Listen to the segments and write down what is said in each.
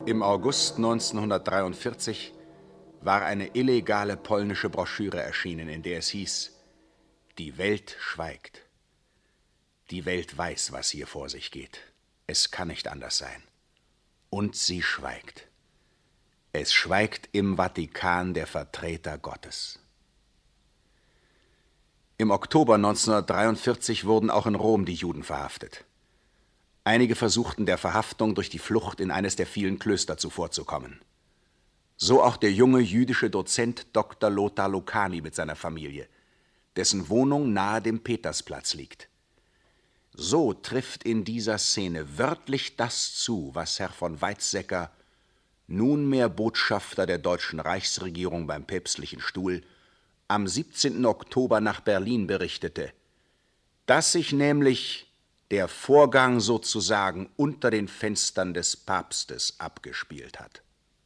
Im August 1943 war eine illegale polnische Broschüre erschienen, in der es hieß: Die Welt schweigt. Die Welt weiß, was hier vor sich geht. Es kann nicht anders sein. Und sie schweigt. Es schweigt im Vatikan der Vertreter Gottes. Im Oktober 1943 wurden auch in Rom die Juden verhaftet. Einige versuchten der Verhaftung durch die Flucht in eines der vielen Klöster zuvorzukommen. So auch der junge jüdische Dozent Dr. Lothar Lucani mit seiner Familie, dessen Wohnung nahe dem Petersplatz liegt. So trifft in dieser Szene wörtlich das zu, was Herr von Weizsäcker, nunmehr Botschafter der deutschen Reichsregierung beim päpstlichen Stuhl, am 17. Oktober nach Berlin berichtete, dass sich nämlich der Vorgang sozusagen unter den Fenstern des Papstes abgespielt hat.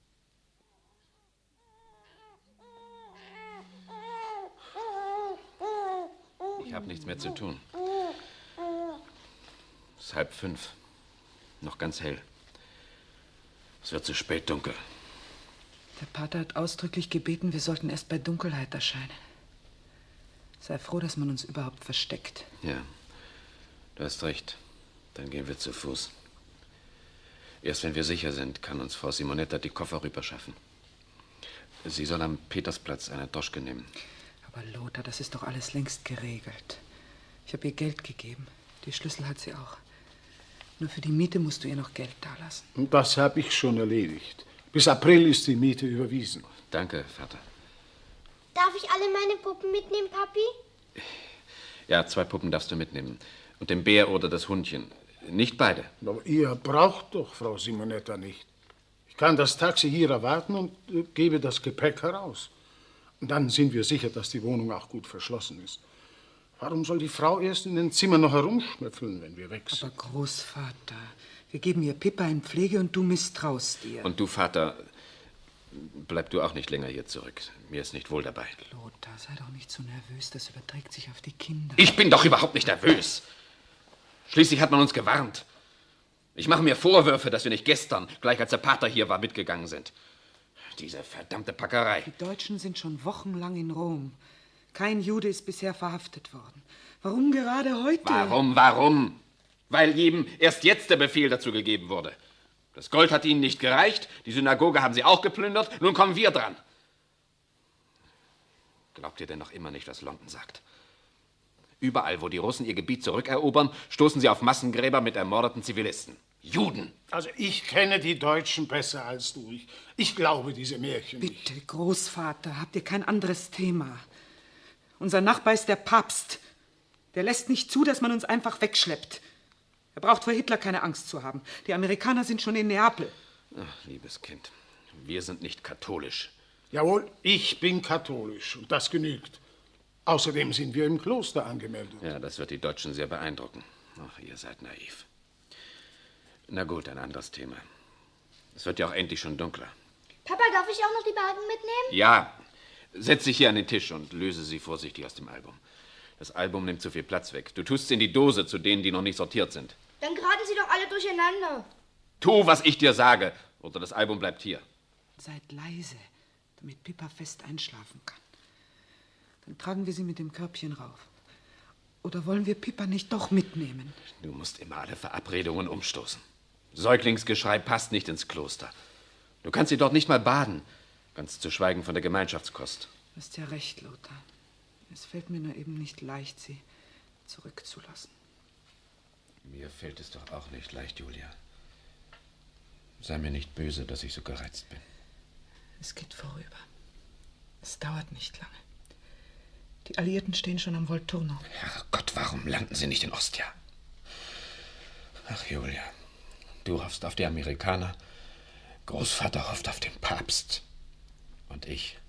Ich habe nichts mehr zu tun. Es ist 4:30. Noch ganz hell. Es wird zu spät dunkel. Der Pater hat ausdrücklich gebeten, wir sollten erst bei Dunkelheit erscheinen. Sei froh, dass man uns überhaupt versteckt. Ja, du hast recht. Dann gehen wir zu Fuß. Erst wenn wir sicher sind, kann uns Frau Simonetta die Koffer rüberschaffen. Sie soll am Petersplatz eine Droschke nehmen. Aber Lothar, das ist doch alles längst geregelt. Ich habe ihr Geld gegeben. Die Schlüssel hat sie auch. Nur für die Miete musst du ihr noch Geld dalassen. Und das habe ich schon erledigt. Bis April ist die Miete überwiesen. Danke, Vater. Darf ich alle meine Puppen mitnehmen, Papi? Ja, 2 Puppen darfst du mitnehmen. Und den Bär oder das Hundchen. Nicht beide. Aber ihr braucht doch Frau Simonetta nicht. Ich kann das Taxi hier erwarten und gebe das Gepäck heraus. Und dann sind wir sicher, dass die Wohnung auch gut verschlossen ist. Warum soll die Frau erst in den Zimmern noch herumschnüffeln, wenn wir weg sind? Aber Großvater, wir geben ihr Pippa in Pflege und du misstraust ihr. Und du, Vater, bleib du auch nicht länger hier zurück. Mir ist nicht wohl dabei. Lothar, sei doch nicht so nervös, das überträgt sich auf die Kinder. Ich bin doch überhaupt nicht nervös. Schließlich hat man uns gewarnt. Ich mache mir Vorwürfe, dass wir nicht gestern, gleich als der Pater hier war, mitgegangen sind. Diese verdammte Packerei. Die Deutschen sind schon wochenlang in Rom. Kein Jude ist bisher verhaftet worden. Warum gerade heute? Warum? Weil jedem erst jetzt der Befehl dazu gegeben wurde. Das Gold hat ihnen nicht gereicht, die Synagoge haben sie auch geplündert, nun kommen wir dran. Glaubt ihr denn noch immer nicht, was London sagt? Überall, wo die Russen ihr Gebiet zurückerobern, stoßen sie auf Massengräber mit ermordeten Zivilisten. Juden. Also ich kenne die Deutschen besser als du. Ich glaube diese Märchen nicht. Bitte, Großvater, habt ihr kein anderes Thema? Unser Nachbar ist der Papst. Der lässt nicht zu, dass man uns einfach wegschleppt. Er braucht vor Hitler keine Angst zu haben. Die Amerikaner sind schon in Neapel. Ach, liebes Kind, wir sind nicht katholisch. Jawohl, ich bin katholisch und das genügt. Außerdem sind wir im Kloster angemeldet. Ja, das wird die Deutschen sehr beeindrucken. Ach, ihr seid naiv. Na gut, ein anderes Thema. Es wird ja auch endlich schon dunkler. Papa, darf ich auch noch die Balken mitnehmen? Ja, setz dich hier an den Tisch und löse sie vorsichtig aus dem Album. Das Album nimmt zu viel Platz weg. Du tust sie in die Dose zu denen, die noch nicht sortiert sind. Dann geraten sie doch alle durcheinander. Tu, was ich dir sage, oder das Album bleibt hier. Seid leise, damit Pippa fest einschlafen kann. Dann tragen wir sie mit dem Körbchen rauf. Oder wollen wir Pippa nicht doch mitnehmen? Du musst immer alle Verabredungen umstoßen. Säuglingsgeschrei passt nicht ins Kloster. Du kannst sie dort nicht mal baden, ganz zu schweigen von der Gemeinschaftskost. Du hast ja recht, Lothar. Es fällt mir nur eben nicht leicht, sie zurückzulassen. Mir fällt es doch auch nicht leicht, Julia. Sei mir nicht böse, dass ich so gereizt bin. Es geht vorüber. Es dauert nicht lange. Die Alliierten stehen schon am Volturno. Herrgott, warum landen sie nicht in Ostia? Ach, Julia, du hoffst auf die Amerikaner, Großvater hofft auf den Papst. Und ich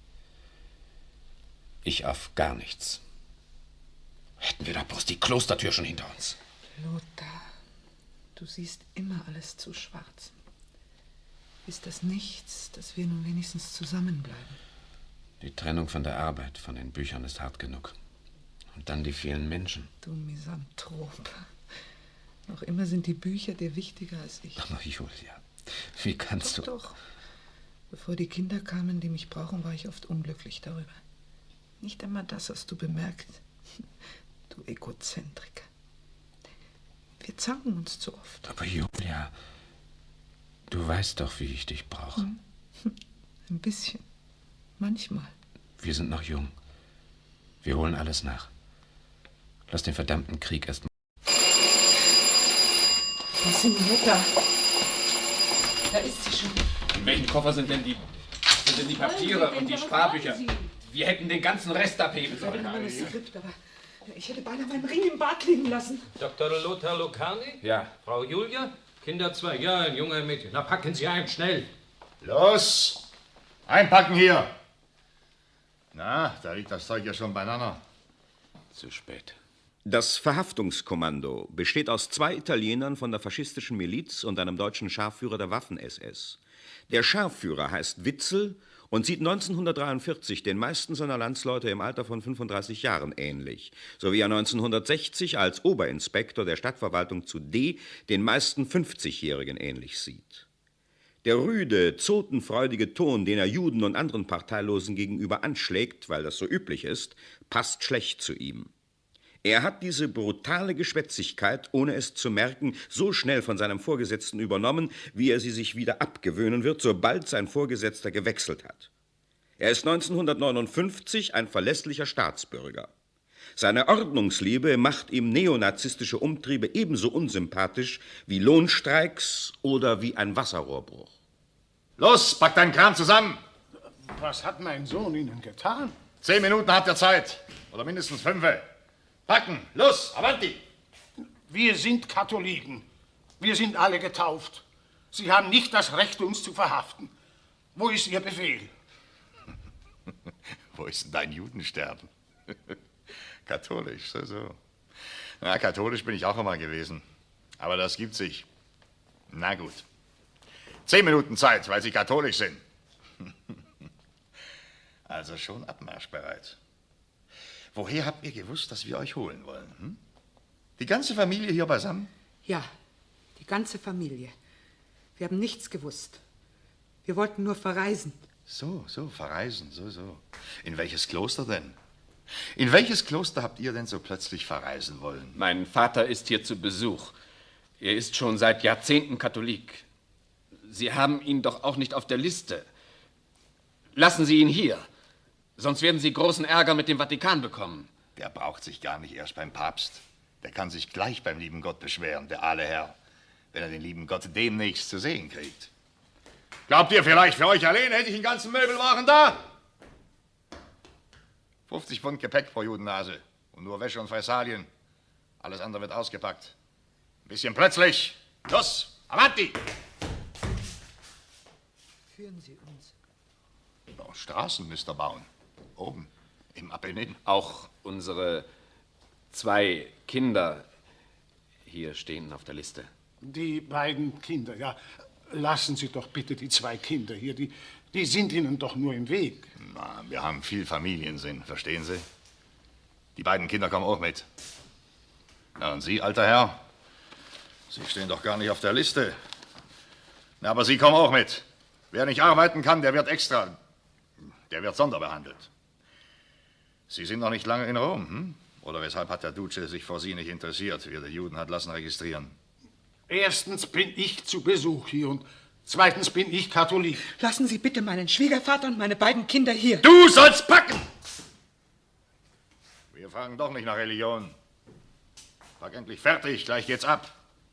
auf gar nichts. Hätten wir doch bloß die Klostertür schon hinter uns. Lothar, du siehst immer alles zu schwarz. Ist das nichts, dass wir nun wenigstens zusammenbleiben? Die Trennung von der Arbeit, von den Büchern ist hart genug. Und dann die vielen Menschen. Du Misanthrop. Noch immer sind die Bücher dir wichtiger als ich. Aber Julia, Wie kannst du? Doch. Bevor die Kinder kamen, die mich brauchen, war ich oft unglücklich darüber. Nicht einmal das hast du bemerkt. Du Egozentriker. Wir zanken uns zu oft. Aber Julia, du weißt doch, wie ich dich brauche. Ein bisschen. Manchmal. Wir sind noch jung. Wir holen alles nach. Lass den verdammten Krieg erst mal. Was sind wir da? Da ist sie schon. In welchem Koffer sind denn die Papiere und die Sparbücher? Wir hätten den ganzen Rest abheben Ich habe sollen. noch ein Skript, aber ich hätte beinahe meinen Ring im Bad liegen lassen. Dr. Lothar Locarni? Ja. Frau Julia? Kinder 2, ja, ein junger Mädchen. Na, packen Sie ein, schnell. Los! Einpacken hier! Na, da liegt das Zeug ja schon beieinander. Zu spät. Das Verhaftungskommando besteht aus 2 Italienern von der faschistischen Miliz und einem deutschen Scharführer der Waffen-SS. Der Scharführer heißt Witzel und sieht 1943 den meisten seiner Landsleute im Alter von 35 Jahren ähnlich, sowie er 1960 als Oberinspektor der Stadtverwaltung zu D den meisten 50-Jährigen ähnlich sieht. Der rüde, zotenfreudige Ton, den er Juden und anderen Parteilosen gegenüber anschlägt, weil das so üblich ist, passt schlecht zu ihm. Er hat diese brutale Geschwätzigkeit, ohne es zu merken, so schnell von seinem Vorgesetzten übernommen, wie er sie sich wieder abgewöhnen wird, sobald sein Vorgesetzter gewechselt hat. Er ist 1959 ein verlässlicher Staatsbürger. Seine Ordnungsliebe macht ihm neonazistische Umtriebe ebenso unsympathisch wie Lohnstreiks oder wie ein Wasserrohrbruch. Los, pack deinen Kram zusammen! Was hat mein Sohn Ihnen getan? 10 Minuten habt ihr Zeit. Oder mindestens 5. Packen! Los, avanti! Wir sind Katholiken. Wir sind alle getauft. Sie haben nicht das Recht, uns zu verhaften. Wo ist Ihr Befehl? Wo ist denn dein Judensterben? Katholisch, so. Na, katholisch bin ich auch einmal gewesen. Aber das gibt sich. Na gut. 10 Minuten Zeit, weil Sie katholisch sind. Also schon abmarschbereit. Woher habt ihr gewusst, dass wir euch holen wollen? Hm? Die ganze Familie hier beisammen? Ja, die ganze Familie. Wir haben nichts gewusst. Wir wollten nur verreisen. So, verreisen, so. In welches Kloster denn? In welches Kloster habt ihr denn so plötzlich verreisen wollen? Mein Vater ist hier zu Besuch. Er ist schon seit Jahrzehnten Katholik. Sie haben ihn doch auch nicht auf der Liste. Lassen Sie ihn hier. Sonst werden Sie großen Ärger mit dem Vatikan bekommen. Der braucht sich gar nicht erst beim Papst. Der kann sich gleich beim lieben Gott beschweren, der Aaleherr, wenn er den lieben Gott demnächst zu sehen kriegt. Glaubt ihr vielleicht, für euch allein hätte ich einen ganzen Möbelwagen da? 50 Pfund Gepäck pro Judennase und nur Wäsche und Fressalien. Alles andere wird ausgepackt. Ein bisschen plötzlich. Los, avanti! Führen Sie uns. Oh, Straßen müsst ihr bauen. Oben, im Apennin. Auch unsere 2 Kinder hier stehen auf der Liste. Die beiden Kinder, ja. Lassen Sie doch bitte die 2 Kinder hier. Die sind Ihnen doch nur im Weg. Na, wir haben viel Familiensinn, verstehen Sie? Die beiden Kinder kommen auch mit. Na, und Sie, alter Herr? Sie stehen doch gar nicht auf der Liste. Na, aber Sie kommen auch mit. Wer nicht arbeiten kann, der wird sonderbehandelt. Sie sind noch nicht lange in Rom, hm? Oder weshalb hat der Duce sich vor Sie nicht interessiert, wie er die Juden hat lassen registrieren? Erstens bin ich zu Besuch hier und zweitens bin ich Katholik. Lassen Sie bitte meinen Schwiegervater und meine beiden Kinder hier. Du sollst packen! Wir fragen doch nicht nach Religion. Pack endlich fertig, gleich geht's ab.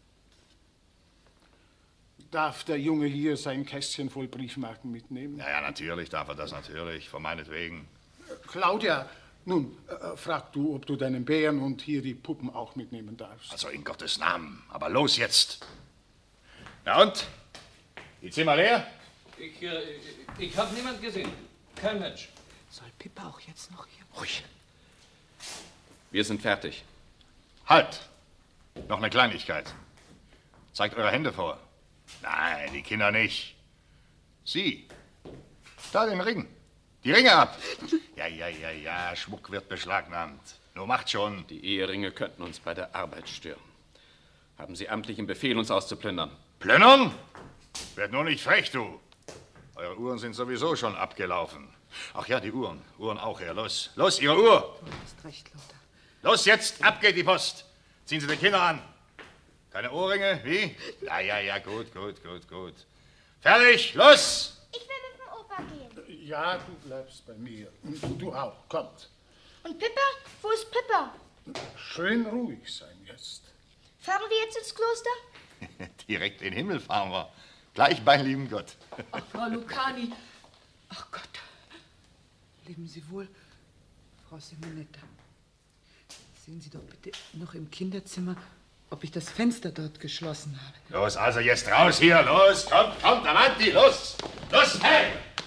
Darf der Junge hier sein Kästchen voll Briefmarken mitnehmen? Ja, natürlich darf er das, natürlich. Von meinetwegen. Claudia, nun, frag du, ob du deinen Bären und hier die Puppen auch mitnehmen darfst. Also in Gottes Namen. Aber los jetzt. Na und? Die Zimmer leer? Ich habe niemand gesehen. Kein Mensch. Soll Pippa auch jetzt noch hier? Ruhig. Wir sind fertig. Halt! Noch eine Kleinigkeit. Zeigt eure Hände vor. Nein, die Kinder nicht. Sie. Da den Ring. Die Ringe ab. Ja. Schmuck wird beschlagnahmt. Nur macht schon. Die Eheringe könnten uns bei der Arbeit stören. Haben Sie amtlichen Befehl, uns auszuplündern? Plündern? Werd nur nicht frech, du. Eure Uhren sind sowieso schon abgelaufen. Ach ja, die Uhren. Uhren auch her. Los, los, Ihre Uhr. Du hast recht, Lothar. Los jetzt, ab geht die Post. Ziehen Sie die Kinder an. Keine Ohrringe, wie? Ja, gut. Fertig, los! Ich will mit dem Opa gehen. Ja, du bleibst bei mir. Und du auch, kommt. Und Pippa? Wo ist Pippa? Schön ruhig sein jetzt. Fahren wir jetzt ins Kloster? Direkt in den Himmel fahren wir. Gleich beim lieben Gott. Ach, Frau Lucani. Ach Gott. Leben Sie wohl, Frau Simonetta. Sehen Sie doch bitte noch im Kinderzimmer, ob ich das Fenster dort geschlossen habe. Los, also jetzt raus hier, los, kommt, Avanti, los, hey!